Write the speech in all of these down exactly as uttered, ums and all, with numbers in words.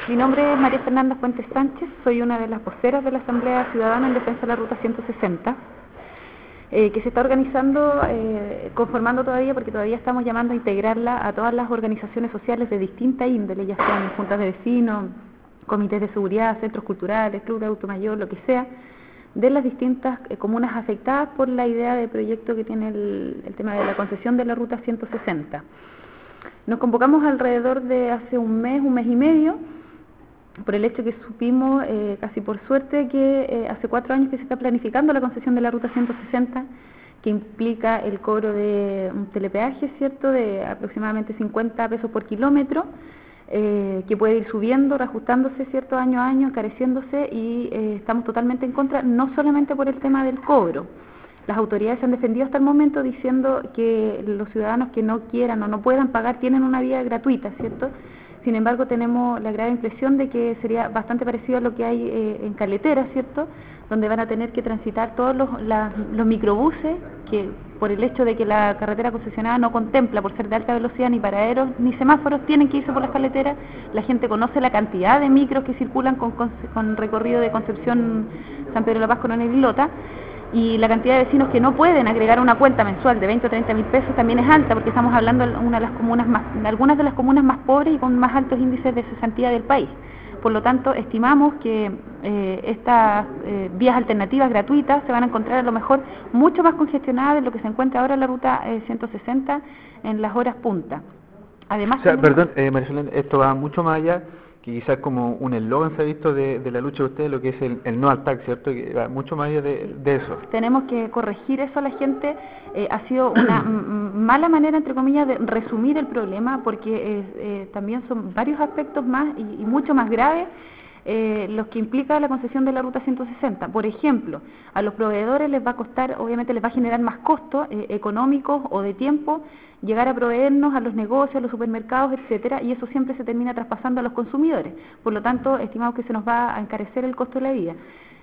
Mi nombre es María Fernanda Fuentes Sánchez, soy una de las voceras de la Asamblea Ciudadana en Defensa de la Ruta ciento sesenta, eh, que se está organizando, eh, conformando todavía, porque todavía estamos llamando a integrarla a todas las organizaciones sociales de distinta índole, ya sean juntas de vecinos, comités de seguridad, centros culturales, club de adulto mayor, lo que sea, de las distintas eh, comunas afectadas por la idea de proyecto que tiene el, el tema de la concesión de la Ruta ciento sesenta. Nos convocamos alrededor de hace un mes, un mes y medio, por el hecho que supimos, eh, casi por suerte, que eh, hace cuatro años que se está planificando la concesión de la Ruta ciento sesenta, que implica el cobro de un telepeaje, ¿cierto?, de aproximadamente cincuenta pesos por kilómetro, eh, que puede ir subiendo, reajustándose, ¿cierto?, año a año, encareciéndose, y eh, estamos totalmente en contra, no solamente por el tema del cobro. Las autoridades se han defendido hasta el momento diciendo que los ciudadanos que no quieran o no puedan pagar tienen una vía gratuita, ¿cierto? Sin embargo, tenemos la grave impresión de que sería bastante parecido a lo que hay eh, en carreteras, ¿cierto?, donde van a tener que transitar todos los, la, los microbuses, que por el hecho de que la carretera concesionada no contempla, por ser de alta velocidad, ni paraderos ni semáforos, tienen que irse por las carreteras. La gente conoce la cantidad de micros que circulan con, con, con recorrido de Concepción, San Pedro de la Paz, Coronel y Lota, y la cantidad de vecinos que no pueden agregar una cuenta mensual de veinte o treinta mil pesos también es alta, porque estamos hablando de una de las comunas más, de algunas de las comunas más pobres y con más altos índices de cesantía del país. Por lo tanto, estimamos que eh, estas eh, vías alternativas gratuitas se van a encontrar a lo mejor mucho más congestionadas de lo que se encuentra ahora en la Ruta eh, ciento sesenta en las horas punta. Además, o sea, tenemos... perdón, eh, María Fernanda, esto va mucho más allá, que quizás como un eslogan se ha visto de, de la lucha de ustedes, lo que es el, el no al tax, ¿cierto? Que va mucho más allá de, de eso. Tenemos que corregir eso a la gente. Eh, ha sido una mala manera, entre comillas, de resumir el problema, porque eh, eh, también son varios aspectos más y, y mucho más graves eh, los que implica la concesión de la Ruta ciento sesenta. Por ejemplo, a los proveedores les va a costar, obviamente les va a generar más costos eh, económicos o de tiempo llegar a proveernos a los negocios, a los supermercados, etcétera, y eso siempre se termina traspasando a los consumidores. Por lo tanto, estimamos que se nos va a encarecer el costo de la vida.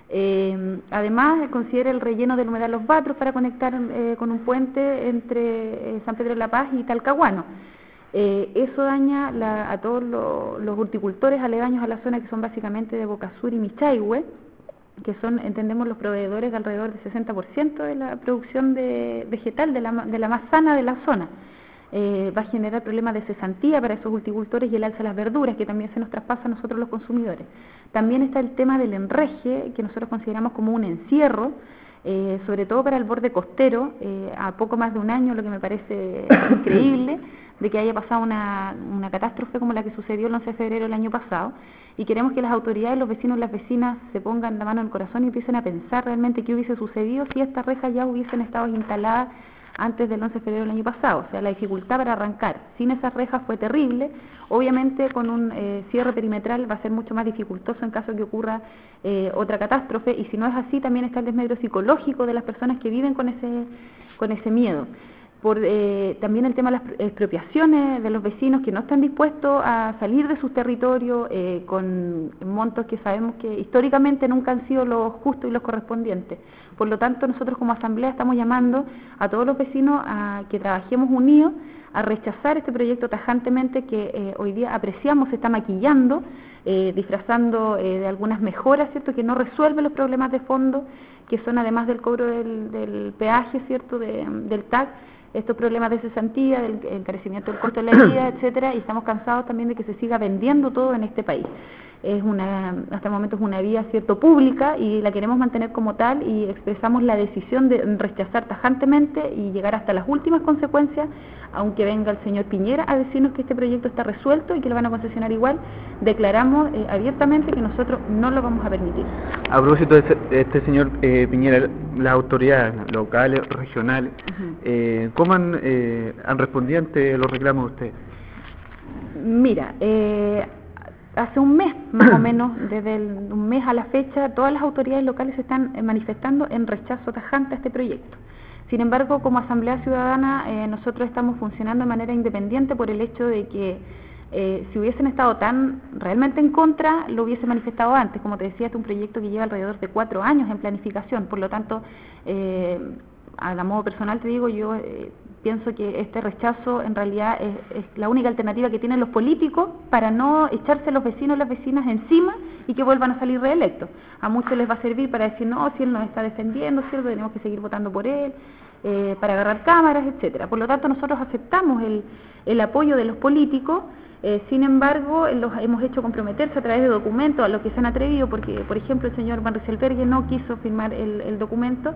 Eh, además, considera el relleno del humedal Los Batros para conectar eh, con un puente entre eh, San Pedro de la Paz y Talcahuano. Eh, eso daña la, a todos lo, los horticultores aledaños a la zona, que son básicamente de Boca Sur y Michaihue, que son, entendemos, los proveedores de alrededor del sesenta por ciento de la producción de vegetal, de la, de la más sana de la zona. Eh, va a generar problemas de cesantía para esos horticultores y el alza de las verduras, que también se nos traspasa a nosotros los consumidores. También está el tema del enreje, que nosotros consideramos como un encierro, eh, sobre todo para el borde costero, eh, a poco más de un año, lo que me parece increíble, de que haya pasado una, una catástrofe como la que sucedió el once de febrero del año pasado, y queremos que las autoridades, los vecinos y las vecinas se pongan la mano en el corazón y empiecen a pensar realmente qué hubiese sucedido si estas rejas ya hubiesen estado instaladas antes del once de febrero del año pasado. O sea, la dificultad para arrancar sin esas rejas fue terrible. Obviamente con un eh, cierre perimetral va a ser mucho más dificultoso en caso que ocurra eh, otra catástrofe, y si no es así, también está el desmedro psicológico de las personas que viven con ese, con ese miedo. Por, eh, también el tema de las expropiaciones de los vecinos que no están dispuestos a salir de sus territorios eh, con montos que sabemos que históricamente nunca han sido los justos y los correspondientes. Por lo tanto, nosotros como Asamblea estamos llamando a todos los vecinos a que trabajemos unidos, a rechazar este proyecto tajantemente que eh, hoy día apreciamos se está maquillando, eh, disfrazando eh, de algunas mejoras, ¿cierto?, que no resuelve los problemas de fondo, que son además del cobro del, del peaje, ¿cierto?, de, del T A C, estos problemas de cesantía, del encarecimiento del costo de la vida, etcétera, y estamos cansados también de que se siga vendiendo todo en este país. Es una, hasta el momento es una vía, cierto, pública, y la queremos mantener como tal, y expresamos la decisión de rechazar tajantemente y llegar hasta las últimas consecuencias, aunque venga el señor Piñera a decirnos que este proyecto está resuelto y que lo van a concesionar igual. Declaramos eh, abiertamente que nosotros no lo vamos a permitir. A propósito de este, este señor eh, Piñera, las autoridades locales, regionales, uh-huh. eh, ¿cómo han, eh, han respondido ante los reclamos de ustedes? Mira, eh, hace un mes más o menos, desde el, un mes a la fecha, todas las autoridades locales se están manifestando en rechazo tajante a este proyecto. Sin embargo, como Asamblea Ciudadana, eh, nosotros estamos funcionando de manera independiente por el hecho de que eh, si hubiesen estado tan realmente en contra, lo hubiese manifestado antes. Como te decía, este es un proyecto que lleva alrededor de cuatro años en planificación, por lo tanto, eh, a modo personal te digo, yo eh, pienso que este rechazo en realidad es, es la única alternativa que tienen los políticos para no echarse a los vecinos y las vecinas encima y que vuelvan a salir reelectos. A muchos les va a servir para decir, no, si él nos está defendiendo, ¿cierto? Tenemos que seguir votando por él, eh, para agarrar cámaras, etcétera. Por lo tanto, nosotros aceptamos el, el apoyo de los políticos. Eh, sin embargo, los hemos hecho comprometerse a través de documentos a los que se han atrevido, porque, por ejemplo, el señor Van Rysselberghe no quiso firmar el, el documento.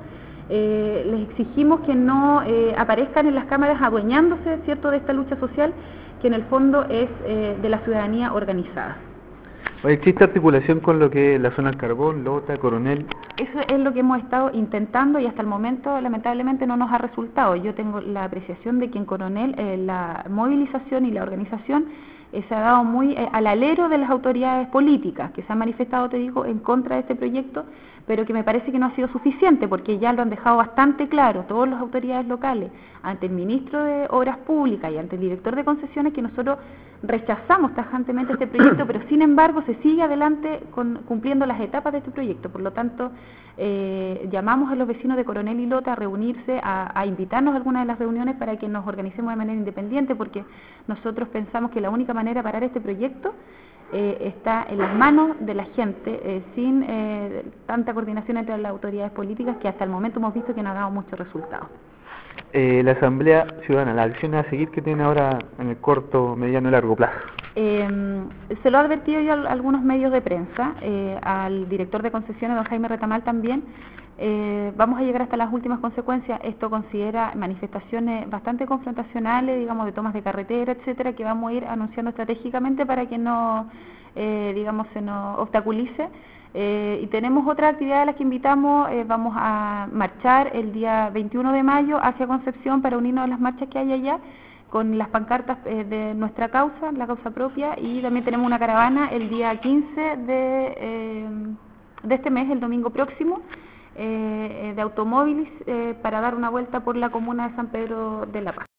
Eh, les exigimos que no eh, aparezcan en las cámaras adueñándose, ¿cierto?, de esta lucha social, que en el fondo es eh, de la ciudadanía organizada. ¿Existe articulación con lo que es la zona del Carbón, Lota, Coronel? Eso es lo que hemos estado intentando y hasta el momento lamentablemente no nos ha resultado. Yo tengo la apreciación de que en Coronel eh, la movilización y la organización eh, se ha dado muy eh, al alero de las autoridades políticas que se han manifestado, te digo, en contra de este proyecto, pero que me parece que no ha sido suficiente porque ya lo han dejado bastante claro todas las autoridades locales ante el ministro de Obras Públicas y ante el director de concesiones que nosotros rechazamos tajantemente este proyecto, pero sin embargo se sigue adelante con, cumpliendo las etapas de este proyecto. Por lo tanto, eh, llamamos a los vecinos de Coronel y Lota a reunirse, a, a invitarnos a alguna de las reuniones para que nos organicemos de manera independiente, porque nosotros pensamos que la única manera de parar este proyecto eh, está en las manos de la gente, eh, sin eh, tanta coordinación entre las autoridades políticas que hasta el momento hemos visto que no ha dado muchos resultados. Eh, la Asamblea Ciudadana, las acciones a seguir que tiene ahora en el corto, mediano y largo plazo. Eh, se lo ha advertido yo a algunos medios de prensa, eh, al director de concesiones, don Jaime Retamal también. Eh, vamos a llegar hasta las últimas consecuencias. Esto considera manifestaciones bastante confrontacionales, digamos, de tomas de carretera, etcétera, que vamos a ir anunciando estratégicamente para que no, eh, digamos, se nos obstaculice. Eh, y tenemos otras actividades a las que invitamos. Eh, vamos a marchar el día veintiuno de mayo hacia Concepción para unirnos a las marchas que hay allá con las pancartas eh, de nuestra causa, la causa propia, y también tenemos una caravana el día quince de, eh, de este mes, el domingo próximo, eh, de automóviles, eh, para dar una vuelta por la comuna de San Pedro de la Paz.